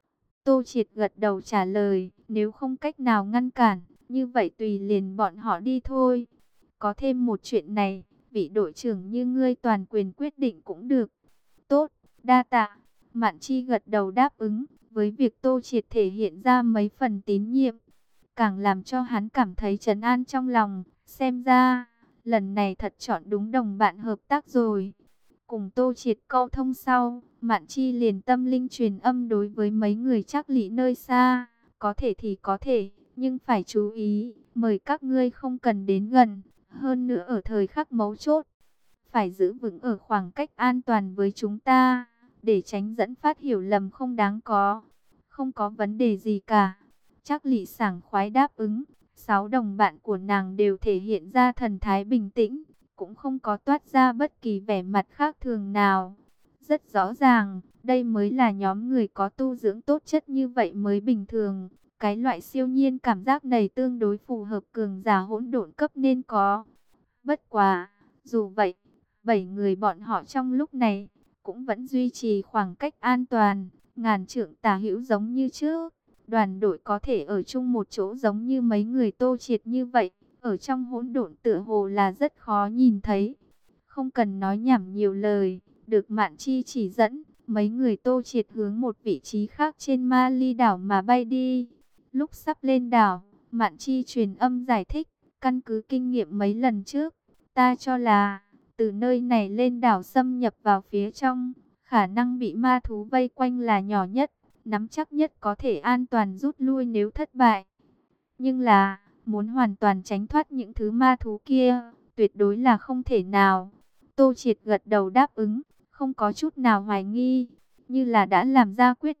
Tô Triệt gật đầu trả lời, nếu không cách nào ngăn cản, như vậy tùy liền bọn họ đi thôi. Có thêm một chuyện này, vị đội trưởng như ngươi toàn quyền quyết định cũng được. Tốt, đa tạ. Mạn Chi gật đầu đáp ứng, với việc Tô Triệt thể hiện ra mấy phần tín nhiệm, càng làm cho hắn cảm thấy trấn an trong lòng. Xem ra, lần này thật chọn đúng đồng bạn hợp tác rồi. Cùng Tô Triệt câu thông sau, Mạn Chi liền tâm linh truyền âm đối với mấy người Trác Lị nơi xa. Có thể thì có thể, nhưng phải chú ý, mời các ngươi không cần đến gần. Hơn nữa ở thời khắc mấu chốt, phải giữ vững ở khoảng cách an toàn với chúng ta, để tránh dẫn phát hiểu lầm không đáng có. Không có vấn đề gì cả. Trác Lị sảng khoái đáp ứng. Sáu đồng bạn của nàng đều thể hiện ra thần thái bình tĩnh, cũng không có toát ra bất kỳ vẻ mặt khác thường nào. Rất rõ ràng, đây mới là nhóm người có tu dưỡng tốt chất như vậy mới bình thường. Cái loại siêu nhiên cảm giác này tương đối phù hợp cường giả hỗn độn cấp nên có. Bất quá, dù vậy, bảy người bọn họ trong lúc này cũng vẫn duy trì khoảng cách an toàn, ngàn trượng tả hữu giống như trước. Đoàn đội có thể ở chung một chỗ giống như mấy người Tô Triệt như vậy, ở trong hỗn độn tựa hồ là rất khó nhìn thấy. Không cần nói nhảm nhiều lời, được Mạn Chi chỉ dẫn, mấy người Tô Triệt hướng một vị trí khác trên Ma Ly đảo mà bay đi. Lúc sắp lên đảo, Mạn Chi truyền âm giải thích, căn cứ kinh nghiệm mấy lần trước, ta cho là từ nơi này lên đảo xâm nhập vào phía trong, khả năng bị ma thú vây quanh là nhỏ nhất. Nắm chắc nhất có thể an toàn rút lui nếu thất bại. Nhưng là, muốn hoàn toàn tránh thoát những thứ ma thú kia, tuyệt đối là không thể nào. Tô Triệt gật đầu đáp ứng, không có chút nào hoài nghi, như là đã làm ra quyết định.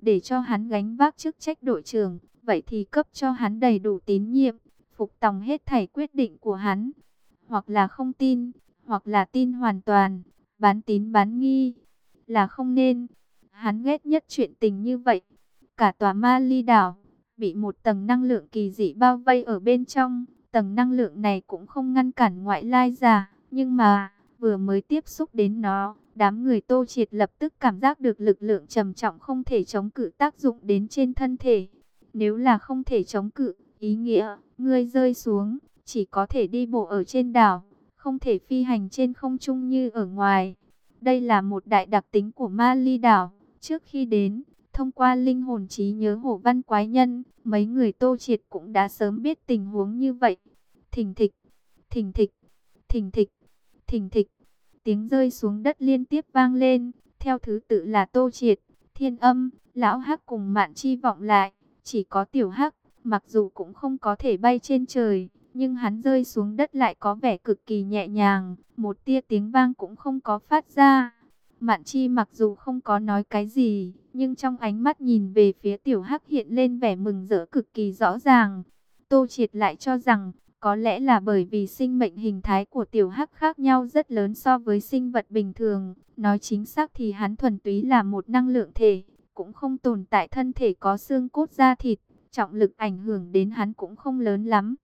để cho hắn gánh vác chức trách đội trưởng, vậy thì cấp cho hắn đầy đủ tín nhiệm, phục tòng hết thảy quyết định của hắn, hoặc là không tin, hoặc là tin hoàn toàn, bán tín bán nghi, là không nên. Hắn ghét nhất chuyện tình như vậy. Cả tòa Ma Ly đảo bị một tầng năng lượng kỳ dị bao vây ở bên trong. Tầng năng lượng này cũng không ngăn cản ngoại lai giả, nhưng mà vừa mới tiếp xúc đến nó, đám người Tô Triệt lập tức cảm giác được lực lượng trầm trọng không thể chống cự tác dụng đến trên thân thể. Nếu là không thể chống cự, ý nghĩa ngươi rơi xuống, chỉ có thể đi bộ ở trên đảo, không thể phi hành trên không trung như ở ngoài. Đây là một đại đặc tính của Ma Ly đảo. Trước khi đến, thông qua linh hồn trí nhớ Hổ Văn Quái Nhân, mấy người Tô Triệt cũng đã sớm biết tình huống như vậy. Thình thịch, thình thịch, thình thịch, thình thịch. Tiếng rơi xuống đất liên tiếp vang lên, theo thứ tự là Tô Triệt, Thiên Âm, Lão Hắc cùng Mạn Chi vọng lại. Chỉ có Tiểu Hắc, mặc dù cũng không có thể bay trên trời, nhưng hắn rơi xuống đất lại có vẻ cực kỳ nhẹ nhàng, một tia tiếng vang cũng không có phát ra. Mạn Chi mặc dù không có nói cái gì, nhưng trong ánh mắt nhìn về phía Tiểu Hắc hiện lên vẻ mừng rỡ cực kỳ rõ ràng. Tô Triệt lại cho rằng, có lẽ là bởi vì sinh mệnh hình thái của Tiểu Hắc khác nhau rất lớn so với sinh vật bình thường. Nói chính xác thì hắn thuần túy là một năng lượng thể, cũng không tồn tại thân thể có xương cốt da thịt, trọng lực ảnh hưởng đến hắn cũng không lớn lắm.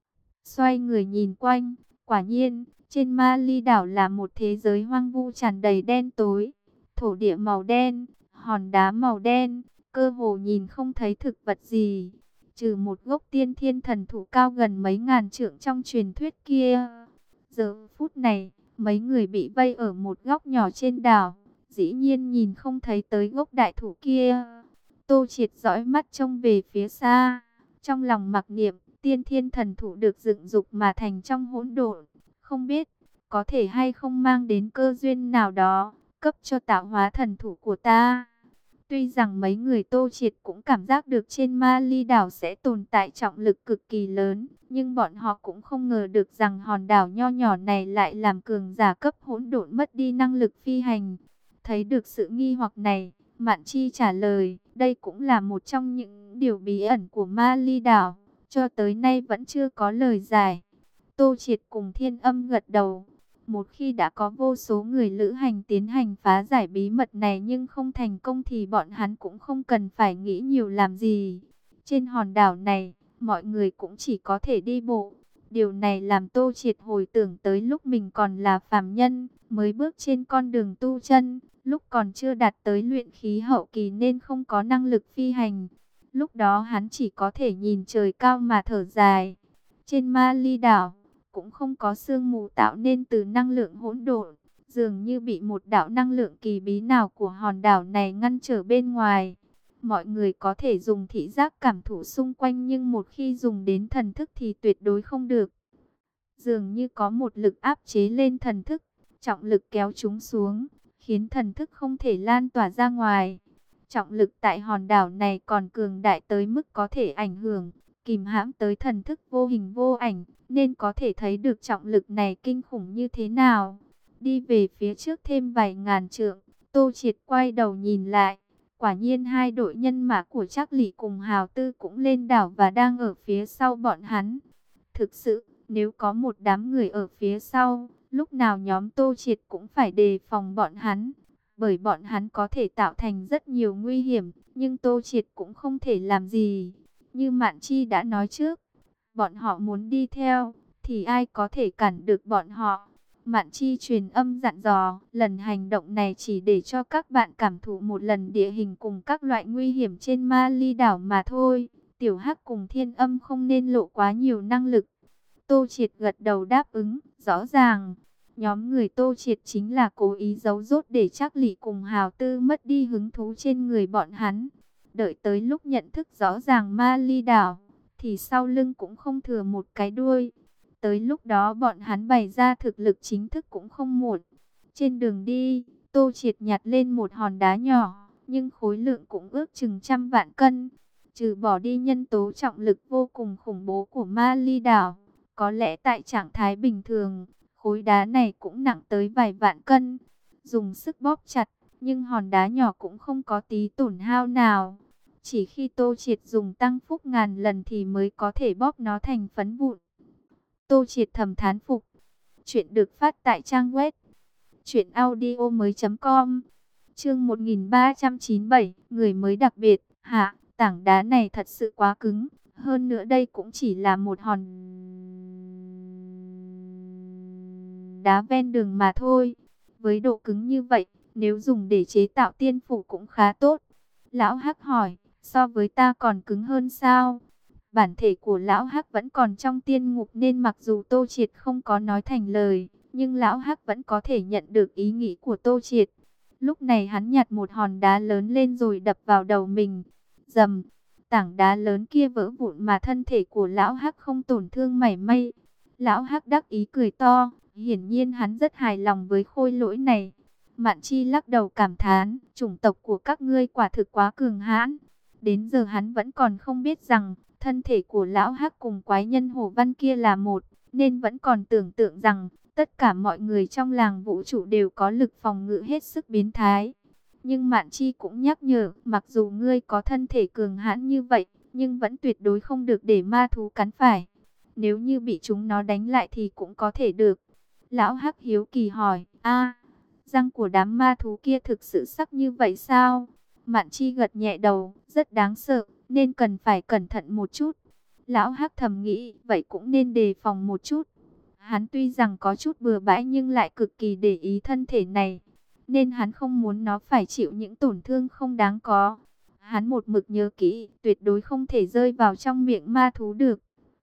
Xoay người nhìn quanh, quả nhiên, trên Ma Ly đảo là một thế giới hoang vu tràn đầy đen tối, thổ địa màu đen, hòn đá màu đen, cơ hồ nhìn không thấy thực vật gì, trừ một gốc tiên thiên thần thụ cao gần mấy ngàn trượng trong truyền thuyết kia. Giờ phút này, mấy người bị vây ở một góc nhỏ trên đảo, dĩ nhiên nhìn không thấy tới gốc đại thụ kia. Tô Triệt dõi mắt trông về phía xa, trong lòng mặc niệm, tiên thiên thần thụ được dựng dục mà thành trong hỗn độn, không biết có thể hay không mang đến cơ duyên nào đó, cấp cho tạo hóa thần thụ của ta. Tuy rằng mấy người Tô Triệt cũng cảm giác được trên Ma Ly đảo sẽ tồn tại trọng lực cực kỳ lớn, nhưng bọn họ cũng không ngờ được rằng hòn đảo nho nhỏ này lại làm cường giả cấp hỗn độn mất đi năng lực phi hành. Thấy được sự nghi hoặc này, Mạn Chi trả lời, đây cũng là một trong những điều bí ẩn của Ma Ly đảo, cho tới nay vẫn chưa có lời giải. Tô Triệt cùng Thiên Âm gật đầu. Một khi đã có vô số người lữ hành tiến hành phá giải bí mật này nhưng không thành công thì bọn hắn cũng không cần phải nghĩ nhiều làm gì. Trên hòn đảo này, mọi người cũng chỉ có thể đi bộ. Điều này làm Tô Triệt hồi tưởng tới lúc mình còn là phàm nhân, mới bước trên con đường tu chân, lúc còn chưa đạt tới luyện khí hậu kỳ nên không có năng lực phi hành. Lúc đó hắn chỉ có thể nhìn trời cao mà thở dài. Trên Ma Ly đảo cũng không có sương mù tạo nên từ năng lượng hỗn độn, dường như bị một đạo năng lượng kỳ bí nào của hòn đảo này ngăn trở bên ngoài. Mọi người có thể dùng thị giác cảm thụ xung quanh nhưng một khi dùng đến thần thức thì tuyệt đối không được. Dường như có một lực áp chế lên thần thức, trọng lực kéo chúng xuống, khiến thần thức không thể lan tỏa ra ngoài. Trọng lực tại hòn đảo này còn cường đại tới mức có thể ảnh hưởng, kìm hãm tới thần thức vô hình vô ảnh, nên có thể thấy được trọng lực này kinh khủng như thế nào. Đi về phía trước thêm vài ngàn trượng, Tô Triệt quay đầu nhìn lại, quả nhiên hai đội nhân mã của Trác Lỷ cùng Hào Tư cũng lên đảo và đang ở phía sau bọn hắn. Thực sự, nếu có một đám người ở phía sau, lúc nào nhóm Tô Triệt cũng phải đề phòng bọn hắn, bởi bọn hắn có thể tạo thành rất nhiều nguy hiểm, nhưng Tô Triệt cũng không thể làm gì. Như Mạn Chi đã nói trước, bọn họ muốn đi theo, thì ai có thể cản được bọn họ. Mạn Chi truyền âm dặn dò, lần hành động này chỉ để cho các bạn cảm thụ một lần địa hình cùng các loại nguy hiểm trên Ma Ly đảo mà thôi. Tiểu Hắc cùng Thiên Âm không nên lộ quá nhiều năng lực. Tô Triệt gật đầu đáp ứng, rõ ràng. Nhóm người Tô Triệt chính là cố ý giấu rốt để Trác Lỷ cùng Hào Tư mất đi hứng thú trên người bọn hắn. Đợi tới lúc nhận thức rõ ràng Ma Ly đảo, thì sau lưng cũng không thừa một cái đuôi. Tới lúc đó bọn hắn bày ra thực lực chính thức cũng không muộn. Trên đường đi, Tô Triệt nhặt lên một hòn đá nhỏ, nhưng khối lượng cũng ước chừng trăm vạn cân. Trừ bỏ đi nhân tố trọng lực vô cùng khủng bố của Ma Ly đảo, có lẽ tại trạng thái bình thường, khối đá này cũng nặng tới vài vạn cân. Dùng sức bóp chặt, nhưng hòn đá nhỏ cũng không có tí tổn hao nào. Chỉ khi Tô Triệt dùng tăng phúc ngàn lần thì mới có thể bóp nó thành phấn vụn. Tô Triệt thầm thán phục. Chuyện được phát tại trang web truyện audio mới chấm com. Chương một nghìn ba trăm chín mươi bảy, người mới đặc biệt. Hạ, tảng đá này thật sự quá cứng, hơn nữa đây cũng chỉ là một hòn đá ven đường mà thôi. Với độ cứng như vậy, nếu dùng để chế tạo tiên phủ cũng khá tốt. Lão Hắc hỏi, so với ta còn cứng hơn sao? Bản thể của Lão Hắc vẫn còn trong tiên ngục nên mặc dù Tô Triệt không có nói thành lời, nhưng Lão Hắc vẫn có thể nhận được ý nghĩ của Tô Triệt. Lúc này hắn nhặt một hòn đá lớn lên rồi đập vào đầu mình. Dầm, tảng đá lớn kia vỡ vụn mà thân thể của Lão Hắc không tổn thương mảy may. Lão Hắc đắc ý cười to, hiển nhiên hắn rất hài lòng với khôi lỗi này. Mạn Chi lắc đầu cảm thán, chủng tộc của các ngươi quả thực quá cường hãn. Đến giờ hắn vẫn còn không biết rằng, thân thể của Lão Hắc cùng quái nhân Hổ Văn kia là một, nên vẫn còn tưởng tượng rằng, tất cả mọi người trong làng vũ trụ đều có lực phòng ngự hết sức biến thái. Nhưng Mạn Chi cũng nhắc nhở, mặc dù ngươi có thân thể cường hãn như vậy, nhưng vẫn tuyệt đối không được để ma thú cắn phải. Nếu như bị chúng nó đánh lại thì cũng có thể được. Lão Hắc hiếu kỳ hỏi, a, răng của đám ma thú kia thực sự sắc như vậy sao? Mạn Chi gật nhẹ đầu, rất đáng sợ, nên cần phải cẩn thận một chút. Lão Hắc thầm nghĩ, vậy cũng nên đề phòng một chút. Hắn tuy rằng có chút bừa bãi nhưng lại cực kỳ để ý thân thể này, nên hắn không muốn nó phải chịu những tổn thương không đáng có. Hắn một mực nhớ kỹ, tuyệt đối không thể rơi vào trong miệng ma thú được.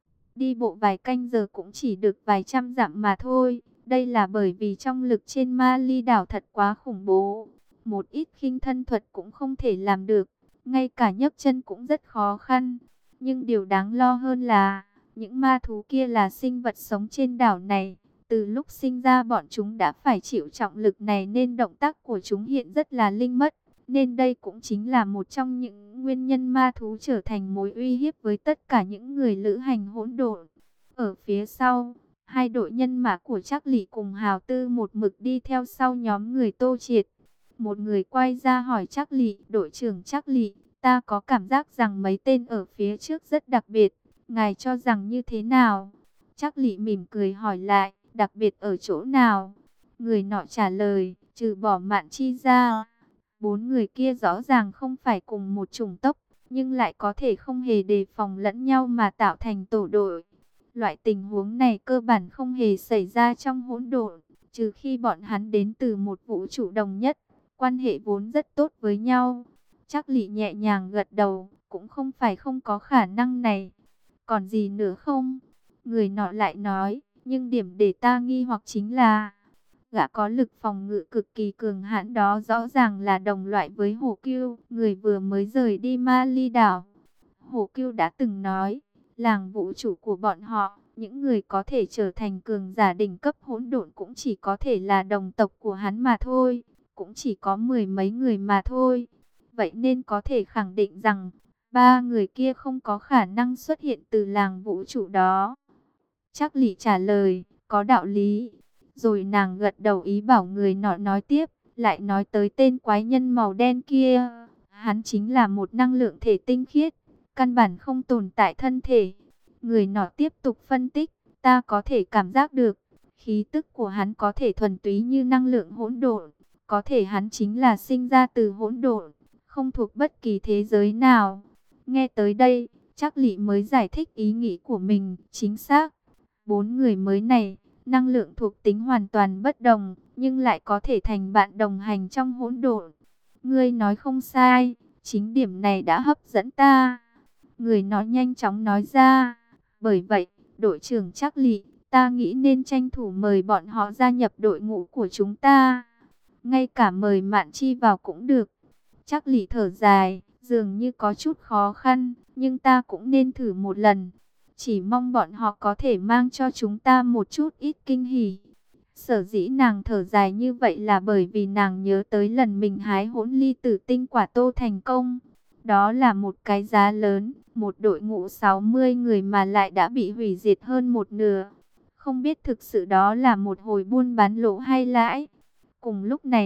Đi bộ vài canh giờ cũng chỉ được vài trăm dặm mà thôi. Đây là bởi vì trong lực trên Ma Ly đảo thật quá khủng bố. Một ít khinh thân thuật cũng không thể làm được. Ngay cả nhấc chân cũng rất khó khăn. Nhưng điều đáng lo hơn là, những ma thú kia là sinh vật sống trên đảo này. Từ lúc sinh ra bọn chúng đã phải chịu trọng lực này nên động tác của chúng hiện rất là linh mất. Nên đây cũng chính là một trong những nguyên nhân ma thú trở thành mối uy hiếp với tất cả những người lữ hành hỗn độn. Ở phía sau, hai đội nhân mã của Trác Lị cùng Hào Tư một mực đi theo sau nhóm người Tô Triệt. Một người quay ra hỏi Trác Lị, đội trưởng Trác Lị, ta có cảm giác rằng mấy tên ở phía trước rất đặc biệt, ngài cho rằng như thế nào? Trác Lị mỉm cười hỏi lại, đặc biệt ở chỗ nào? Người nọ trả lời, trừ bỏ Mạn Chi ra, bốn người kia rõ ràng không phải cùng một chủng tộc, nhưng lại có thể không hề đề phòng lẫn nhau mà tạo thành tổ đội. Loại tình huống này cơ bản không hề xảy ra trong hỗn độn, trừ khi bọn hắn đến từ một vũ trụ đồng nhất, quan hệ vốn rất tốt với nhau. Trác Lị nhẹ nhàng gật đầu, cũng không phải không có khả năng này. Còn gì nữa không? Người nọ lại nói, nhưng điểm để ta nghi hoặc chính là, gã có lực phòng ngự cực kỳ cường hãn đó rõ ràng là đồng loại với Hổ Cưu, người vừa mới rời đi Ma Ly đảo. Hổ Cưu đã từng nói, làng vũ trụ của bọn họ, những người có thể trở thành cường giả đỉnh cấp hỗn độn cũng chỉ có thể là đồng tộc của hắn mà thôi, cũng chỉ có mười mấy người mà thôi. Vậy nên có thể khẳng định rằng, ba người kia không có khả năng xuất hiện từ làng vũ trụ đó. Trác Lị trả lời, có đạo lý. Rồi nàng gật đầu ý bảo người nọ nói tiếp, lại nói tới tên quái nhân màu đen kia. Hắn chính là một năng lượng thể tinh khiết, căn bản không tồn tại thân thể. Người nọ tiếp tục phân tích, ta có thể cảm giác được, khí tức của hắn có thể thuần túy như năng lượng hỗn độn, có thể hắn chính là sinh ra từ hỗn độn, không thuộc bất kỳ thế giới nào. Nghe tới đây, Trác Lị mới giải thích ý nghĩ của mình, chính xác. Bốn người mới này, năng lượng thuộc tính hoàn toàn bất đồng, nhưng lại có thể thành bạn đồng hành trong hỗn độn. Ngươi nói không sai, chính điểm này đã hấp dẫn ta. Người nói nhanh chóng nói ra, bởi vậy, đội trưởng Trác Lị, ta nghĩ nên tranh thủ mời bọn họ gia nhập đội ngũ của chúng ta. Ngay cả mời Mạn Chi vào cũng được. Trác Lị thở dài, dường như có chút khó khăn, nhưng ta cũng nên thử một lần. Chỉ mong bọn họ có thể mang cho chúng ta một chút ít kinh hỉ. Sở dĩ nàng thở dài như vậy là bởi vì nàng nhớ tới lần mình hái hỗn ly tử tinh quả tô thành công. Đó là một cái giá lớn, một đội ngũ sáu mươi người mà lại đã bị hủy diệt hơn một nửa. Không biết thực sự đó là một hồi buôn bán lỗ hay lãi. Cùng lúc này,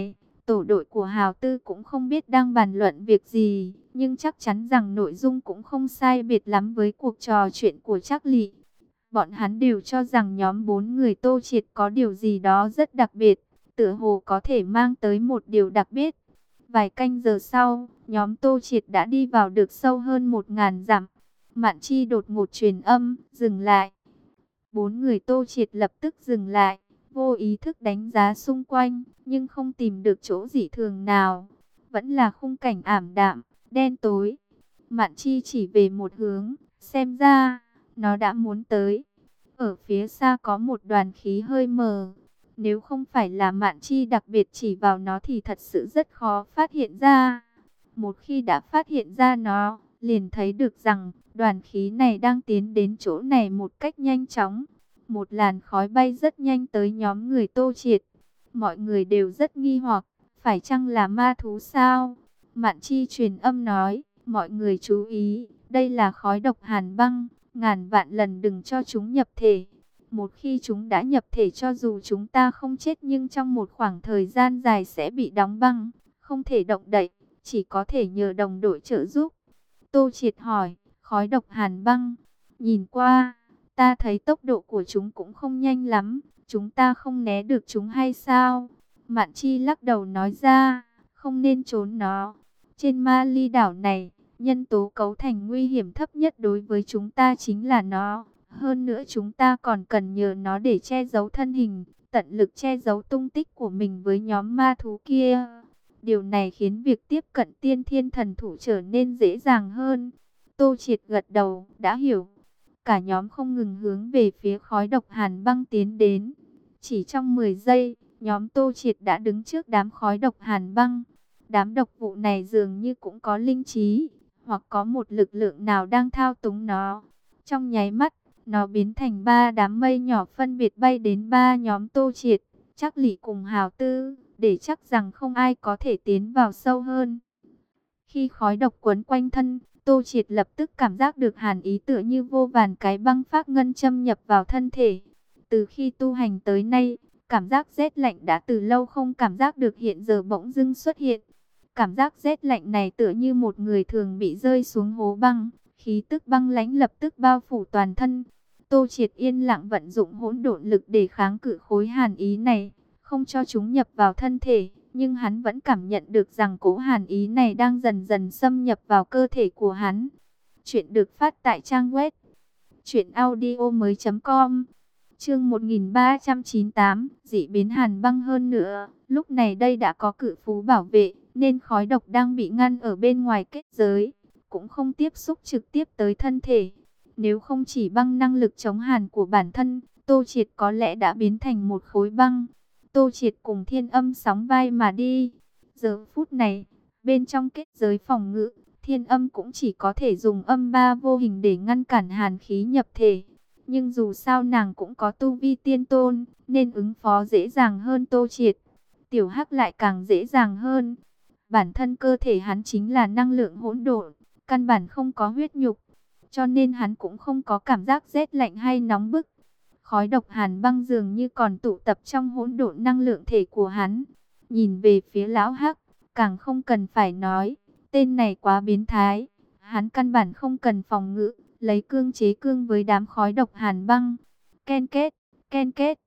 tổ đội của Hào Tư cũng không biết đang bàn luận việc gì, nhưng chắc chắn rằng nội dung cũng không sai biệt lắm với cuộc trò chuyện của Trác Lị. Bọn hắn đều cho rằng nhóm bốn người Tô Triệt có điều gì đó rất đặc biệt, tựa hồ có thể mang tới một điều đặc biệt. Vài canh giờ sau, nhóm Tô Triệt đã đi vào được sâu hơn một ngàn dặm. Mạn Chi đột ngột truyền âm, dừng lại. Bốn người Tô Triệt lập tức dừng lại, vô ý thức đánh giá xung quanh, nhưng không tìm được chỗ dị thường nào. Vẫn là khung cảnh ảm đạm, đen tối. Mạn Chi chỉ về một hướng, xem ra, nó đã muốn tới. Ở phía xa có một đoàn khí hơi mờ. Nếu không phải là Mạn Chi đặc biệt chỉ vào nó thì thật sự rất khó phát hiện ra. Một khi đã phát hiện ra nó, liền thấy được rằng đoàn khí này đang tiến đến chỗ này một cách nhanh chóng. Một làn khói bay rất nhanh tới nhóm người Tô Triệt. Mọi người đều rất nghi hoặc, phải chăng là ma thú sao? Mạn Chi truyền âm nói, mọi người chú ý, đây là khói độc hàn băng, ngàn vạn lần đừng cho chúng nhập thể. Một khi chúng đã nhập thể, cho dù chúng ta không chết nhưng trong một khoảng thời gian dài sẽ bị đóng băng, không thể động đậy, chỉ có thể nhờ đồng đội trợ giúp. Tô Triệt hỏi, khói độc hàn băng, nhìn qua, ta thấy tốc độ của chúng cũng không nhanh lắm, chúng ta không né được chúng hay sao? Mạn Chi lắc đầu nói ra, không nên trốn nó. Trên Ma Ly đảo này, nhân tố cấu thành nguy hiểm thấp nhất đối với chúng ta chính là nó. Hơn nữa chúng ta còn cần nhờ nó để che giấu thân hình, tận lực che giấu tung tích của mình với nhóm ma thú kia. Điều này khiến việc tiếp cận tiên thiên thần thủ trở nên dễ dàng hơn. Tô Triệt gật đầu, đã hiểu. Cả nhóm không ngừng hướng về phía khói độc hàn băng tiến đến. Chỉ trong mười giây, nhóm Tô Triệt đã đứng trước đám khói độc hàn băng. Đám độc vụ này dường như cũng có linh trí, hoặc có một lực lượng nào đang thao túng nó. Trong nháy mắt, nó biến thành ba đám mây nhỏ phân biệt bay đến ba nhóm Tô Triệt, Trác Lị cùng Hào Tư, để chắc rằng không ai có thể tiến vào sâu hơn. Khi khói độc quấn quanh thân, Tô Triệt lập tức cảm giác được hàn ý tựa như vô vàn cái băng phác ngân châm nhập vào thân thể. Từ khi tu hành tới nay, cảm giác rét lạnh đã từ lâu không cảm giác được, hiện giờ bỗng dưng xuất hiện. Cảm giác rét lạnh này tựa như một người thường bị rơi xuống hố băng, khí tức băng lãnh lập tức bao phủ toàn thân. Tô Triệt yên lặng vận dụng hỗn độn lực để kháng cự khối hàn ý này, không cho chúng nhập vào thân thể, nhưng hắn vẫn cảm nhận được rằng cỗ hàn ý này đang dần dần xâm nhập vào cơ thể của hắn. Chuyện được phát tại trang web truyện audio mới chấm com. Chương một nghìn ba trăm chín mươi tám, dị biến hàn băng. Hơn nữa, lúc này đây đã có cự phú bảo vệ, nên khói độc đang bị ngăn ở bên ngoài kết giới, cũng không tiếp xúc trực tiếp tới thân thể. Nếu không chỉ băng năng lực chống hàn của bản thân, Tô Triệt có lẽ đã biến thành một khối băng. Tô Triệt cùng Thiên Âm sóng vai mà đi. Giờ phút này, bên trong kết giới phòng ngự, Thiên Âm cũng chỉ có thể dùng âm ba vô hình để ngăn cản hàn khí nhập thể. Nhưng dù sao nàng cũng có tu vi tiên tôn, nên ứng phó dễ dàng hơn Tô Triệt. Tiểu Hắc lại càng dễ dàng hơn. Bản thân cơ thể hắn chính là năng lượng hỗn độn, căn bản không có huyết nhục, cho nên hắn cũng không có cảm giác rét lạnh hay nóng bức. Khói độc hàn băng dường như còn tụ tập trong hỗn độn năng lượng thể của hắn. Nhìn về phía lão Hắc, càng không cần phải nói, tên này quá biến thái. Hắn căn bản không cần phòng ngự, lấy cương chế cương với đám khói độc hàn băng. Ken kết, ken kết.